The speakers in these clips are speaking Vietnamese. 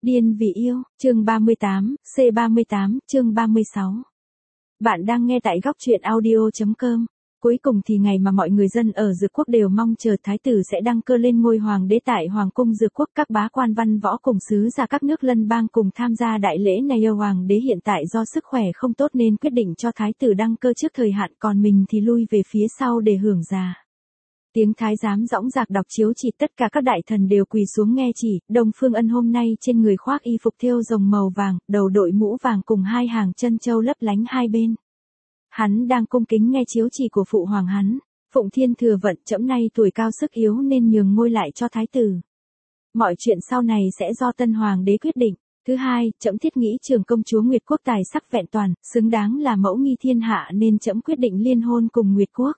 Điên vì yêu, chương 38, C38, chương 36. Bạn đang nghe tại góc truyện audio.com. Cuối cùng thì ngày mà mọi người dân ở Dược Quốc đều mong chờ thái tử sẽ đăng cơ lên ngôi hoàng đế tại Hoàng cung Dược Quốc. Các bá quan văn võ cùng sứ giả các nước lân bang cùng tham gia đại lễ này. Hoàng đế hiện tại do sức khỏe không tốt nên quyết định cho thái tử đăng cơ trước thời hạn, còn mình thì lui về phía sau để hưởng già. Tiếng thái giám dõng dạc đọc chiếu chỉ, tất cả các đại thần đều quỳ xuống nghe chỉ. Đông Phương Ân hôm nay trên người khoác y phục thêu rồng màu vàng, đầu đội mũ vàng cùng hai hàng chân châu lấp lánh hai bên. Hắn đang cung kính nghe chiếu chỉ của phụ hoàng hắn. Phụng Thiên thừa vận, trẫm nay tuổi cao sức yếu nên nhường ngôi lại cho thái tử. Mọi chuyện sau này sẽ do tân hoàng đế quyết định. Thứ hai, trẫm thiết nghĩ Trường công chúa Nguyệt Quốc tài sắc vẹn toàn, xứng đáng là mẫu nghi thiên hạ nên trẫm quyết định liên hôn cùng Nguyệt Quốc.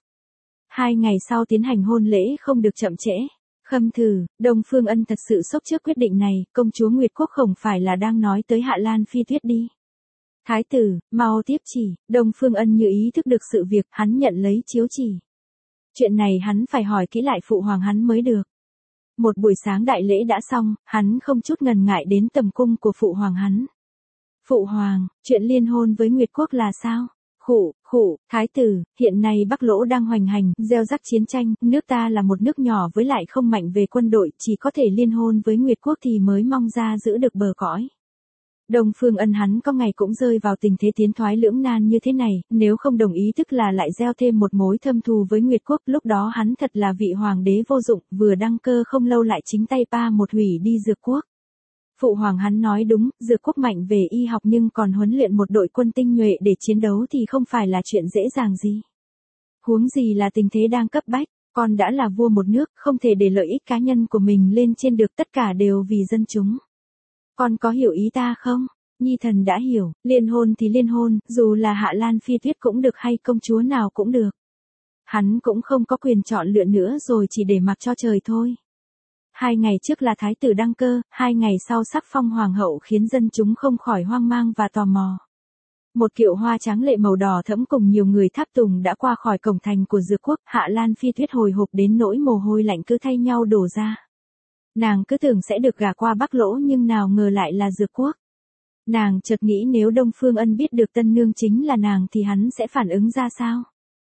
2 ngày sau tiến hành hôn lễ không được chậm trễ. Khâm thử, Đông Phương Ân thật sự sốc trước quyết định này, công chúa Nguyệt Quốc không phải là đang nói tới Hạ Lan Phi Tuyết đi. Thái tử, mau tiếp chỉ. Đông Phương Ân như ý thức được sự việc, hắn nhận lấy chiếu chỉ. Chuyện này hắn phải hỏi kỹ lại phụ hoàng hắn mới được. Một buổi sáng đại lễ đã xong, hắn không chút ngần ngại đến tầm cung của phụ hoàng hắn. Phụ hoàng, chuyện liên hôn với Nguyệt Quốc là sao? Khụ, thái tử, hiện nay Bắc Lỗ đang hoành hành, gieo rắc chiến tranh, nước ta là một nước nhỏ với lại không mạnh về quân đội, chỉ có thể liên hôn với Nguyệt Quốc thì mới mong ra giữ được bờ cõi. Đông Phương Ân hắn có ngày cũng rơi vào tình thế tiến thoái lưỡng nan như thế này, nếu không đồng ý tức là lại gieo thêm một mối thâm thù với Nguyệt Quốc, lúc đó hắn thật là vị hoàng đế vô dụng, vừa đăng cơ không lâu lại chính tay pa một hủy đi Dược Quốc. Phụ hoàng hắn nói đúng, Dược Quốc mạnh về y học nhưng còn huấn luyện một đội quân tinh nhuệ để chiến đấu thì không phải là chuyện dễ dàng gì. Huống gì là tình thế đang cấp bách, con đã là vua một nước, không thể để lợi ích cá nhân của mình lên trên được, tất cả đều vì dân chúng. Con có hiểu ý ta không? Nhi thần đã hiểu, liên hôn thì liên hôn, dù là Hạ Lan Phi Tuyết cũng được hay công chúa nào cũng được. Hắn cũng không có quyền chọn lựa nữa rồi, chỉ để mặc cho trời thôi. 2 ngày trước là thái tử đăng cơ, 2 ngày sau sắc phong hoàng hậu khiến dân chúng không khỏi hoang mang và tò mò. Một kiệu hoa tráng lệ màu đỏ thẫm cùng nhiều người tháp tùng đã qua khỏi cổng thành của Dược Quốc. Hạ Lan Phi Tuyết hồi hộp đến nỗi mồ hôi lạnh cứ thay nhau đổ ra. Nàng cứ tưởng sẽ được gả qua Bắc Lỗ nhưng nào ngờ lại là Dược Quốc. Nàng chợt nghĩ nếu Đông Phương Ân biết được tân nương chính là nàng thì hắn sẽ phản ứng ra sao?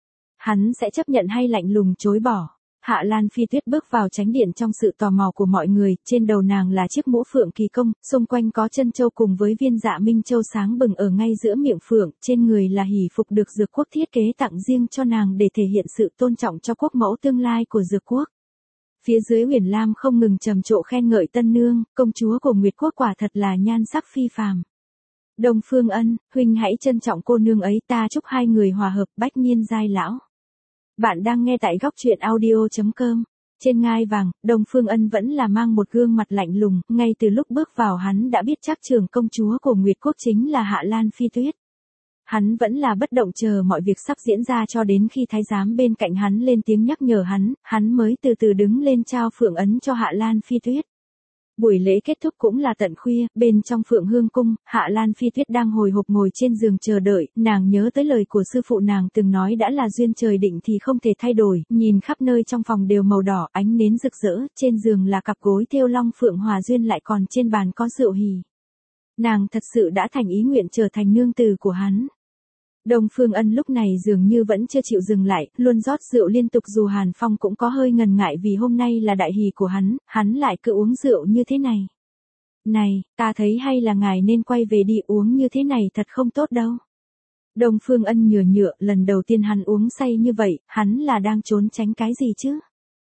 Hắn sẽ chấp nhận hay lạnh lùng chối bỏ? Hạ Lan Phi Tuyết bước vào chánh điện trong sự tò mò của mọi người, trên đầu nàng là chiếc mũ phượng kỳ công, xung quanh có chân châu cùng với viên dạ minh châu sáng bừng ở ngay giữa miệng phượng, trên người là hỷ phục được Dược Quốc thiết kế tặng riêng cho nàng để thể hiện sự tôn trọng cho quốc mẫu tương lai của Dược Quốc. Phía dưới Uyển Lam không ngừng trầm trồ khen ngợi tân nương, công chúa của Nguyệt Quốc quả thật là nhan sắc phi phàm. Đông Phương Ân, huynh hãy trân trọng cô nương ấy, ta chúc hai người hòa hợp bách niên giai lão. Bạn đang nghe tại góc truyện audio.com. Trên ngai vàng, Đông Phương Ân vẫn là mang một gương mặt lạnh lùng, ngay từ lúc bước vào hắn đã biết chắc Trường công chúa của Nguyệt Quốc chính là Hạ Lan Phi Tuyết. Hắn vẫn là bất động chờ mọi việc sắp diễn ra cho đến khi thái giám bên cạnh hắn lên tiếng nhắc nhở hắn mới từ từ đứng lên trao phượng ấn cho Hạ Lan Phi Tuyết. Buổi lễ kết thúc cũng là tận khuya, bên trong Phượng Hương cung, Hạ Lan Phi Tuyết đang hồi hộp ngồi trên giường chờ đợi, nàng nhớ tới lời của sư phụ nàng từng nói đã là duyên trời định thì không thể thay đổi, nhìn khắp nơi trong phòng đều màu đỏ, ánh nến rực rỡ, trên giường là cặp gối thêu long phượng hòa duyên, lại còn trên bàn có rượu hỉ. Nàng thật sự đã thành ý nguyện trở thành nương tử của hắn. Đông Phương Ân lúc này dường như vẫn chưa chịu dừng lại, luôn rót rượu liên tục dù Hàn Phong cũng có hơi ngần ngại vì hôm nay là đại hỷ của hắn lại cứ uống rượu như thế này. Này, ta thấy hay là ngài nên quay về đi, uống như thế này thật không tốt đâu. Đông Phương Ân nhựa, lần đầu tiên hắn uống say như vậy, hắn là đang trốn tránh cái gì chứ?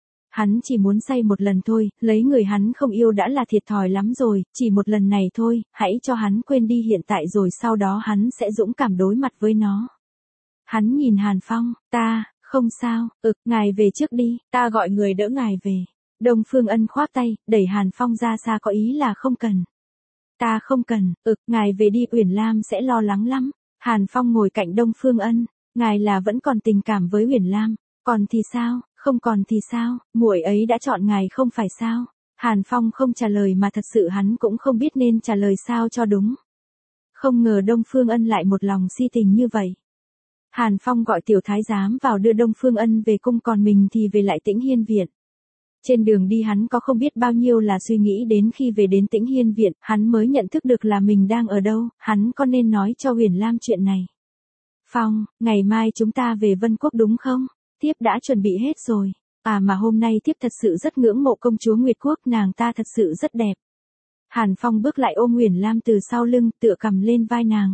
Hắn chỉ muốn say một lần thôi, lấy người hắn không yêu đã là thiệt thòi lắm rồi, chỉ một lần này thôi, hãy cho hắn quên đi hiện tại rồi sau đó hắn sẽ dũng cảm đối mặt với nó. Hắn nhìn Hàn Phong, ta, không sao, ngài về trước đi, ta gọi người đỡ ngài về. Đông Phương Ân khoát tay, đẩy Hàn Phong ra xa có ý là không cần. Ta không cần, ngài về đi, Uyển Lam sẽ lo lắng lắm. Hàn Phong ngồi cạnh Đông Phương Ân, ngài là vẫn còn tình cảm với Uyển Lam, còn thì sao? Không còn thì sao, muội ấy đã chọn ngài không phải sao? Hàn Phong không trả lời mà thật sự hắn cũng không biết nên trả lời sao cho đúng. Không ngờ Đông Phương Ân lại một lòng si tình như vậy. Hàn Phong gọi tiểu thái giám vào đưa Đông Phương Ân về cung, còn mình thì về lại Tĩnh Hiên viện. Trên đường đi hắn có không biết bao nhiêu là suy nghĩ, đến khi về đến Tĩnh Hiên viện, hắn mới nhận thức được là mình đang ở đâu, hắn có nên nói cho Huyền Lam chuyện này. Phong, ngày mai chúng ta về Vân Quốc đúng không? Thiếp đã chuẩn bị hết rồi. À mà hôm nay thiếp thật sự rất ngưỡng mộ công chúa Nguyệt Quốc, nàng ta thật sự rất đẹp. Hàn Phong bước lại ôm Huyền Lam từ sau lưng, tựa cầm lên vai nàng.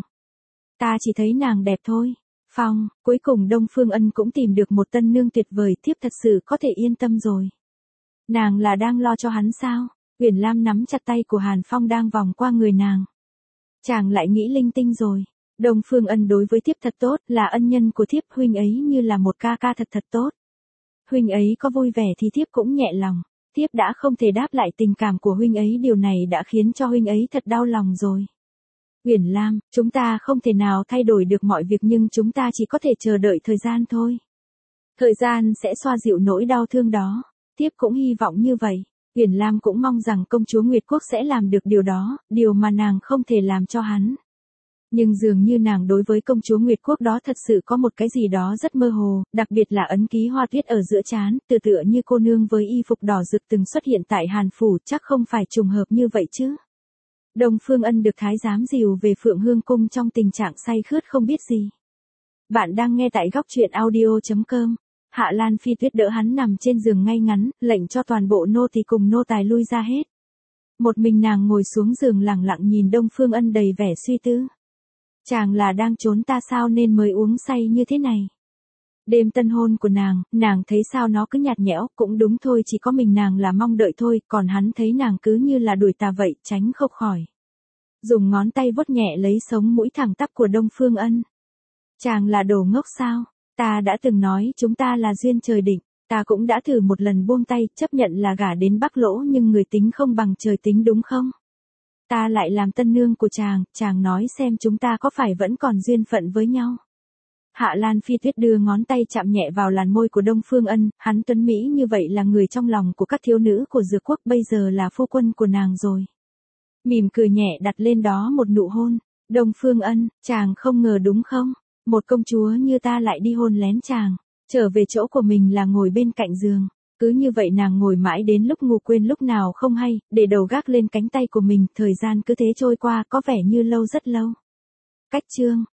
Ta chỉ thấy nàng đẹp thôi. Phong, cuối cùng Đông Phương Ân cũng tìm được một tân nương tuyệt vời, thiếp thật sự có thể yên tâm rồi. Nàng là đang lo cho hắn sao? Huyền Lam nắm chặt tay của Hàn Phong đang vòng qua người nàng. Chàng lại nghĩ linh tinh rồi. Đông Phương Ân đối với thiếp thật tốt, là ân nhân của thiếp, huynh ấy như là một ca ca thật thật tốt. Huynh ấy có vui vẻ thì thiếp cũng nhẹ lòng. Thiếp đã không thể đáp lại tình cảm của huynh ấy, điều này đã khiến cho huynh ấy thật đau lòng rồi. Huyền Lam, chúng ta không thể nào thay đổi được mọi việc nhưng chúng ta chỉ có thể chờ đợi thời gian thôi. Thời gian sẽ xoa dịu nỗi đau thương đó. Thiếp cũng hy vọng như vậy. Huyền Lam cũng mong rằng công chúa Nguyệt Quốc sẽ làm được điều đó, điều mà nàng không thể làm cho hắn. Nhưng dường như nàng đối với công chúa Nguyệt Quốc đó thật sự có một cái gì đó rất mơ hồ, đặc biệt là ấn ký hoa tuyết ở giữa trán, tựa như cô nương với y phục đỏ rực từng xuất hiện tại Hàn Phủ, chắc không phải trùng hợp như vậy chứ. Đông Phương Ân được thái giám dìu về Phượng Hương Cung trong tình trạng say khướt không biết gì. Bạn đang nghe tại góc truyện audio.com. Hạ Lan Phi Tuyết đỡ hắn nằm trên giường ngay ngắn, lệnh cho toàn bộ nô tỳ cùng nô tài lui ra hết. Một mình nàng ngồi xuống giường lặng lặng nhìn Đông Phương Ân đầy vẻ suy tư. Chàng là đang trốn ta sao nên mới uống say như thế này. Đêm tân hôn của nàng thấy sao nó cứ nhạt nhẽo, cũng đúng thôi, chỉ có mình nàng là mong đợi thôi, còn hắn thấy nàng cứ như là đuổi tà vậy, tránh không khỏi. Dùng ngón tay vuốt nhẹ lấy sống mũi thẳng tắp của Đông Phương Ân. Chàng là đồ ngốc sao? Ta đã từng nói chúng ta là duyên trời định, ta cũng đã thử một lần buông tay, chấp nhận là gả đến Bắc Lỗ nhưng người tính không bằng trời tính đúng không? Ta lại làm tân nương của chàng nói xem chúng ta có phải vẫn còn duyên phận với nhau. Hạ Lan Phi Tuyết đưa ngón tay chạm nhẹ vào làn môi của Đông Phương Ân, hắn tuấn Mỹ như vậy là người trong lòng của các thiếu nữ của Dược Quốc, bây giờ là phu quân của nàng rồi. Mỉm cười nhẹ đặt lên đó một nụ hôn. Đông Phương Ân, chàng không ngờ đúng không? Một công chúa như ta lại đi hôn lén chàng. Trở về chỗ của mình là ngồi bên cạnh giường. Cứ như vậy nàng ngồi mãi đến lúc ngủ quên lúc nào không hay, để đầu gác lên cánh tay của mình, thời gian cứ thế trôi qua có vẻ như lâu rất lâu. Cách chương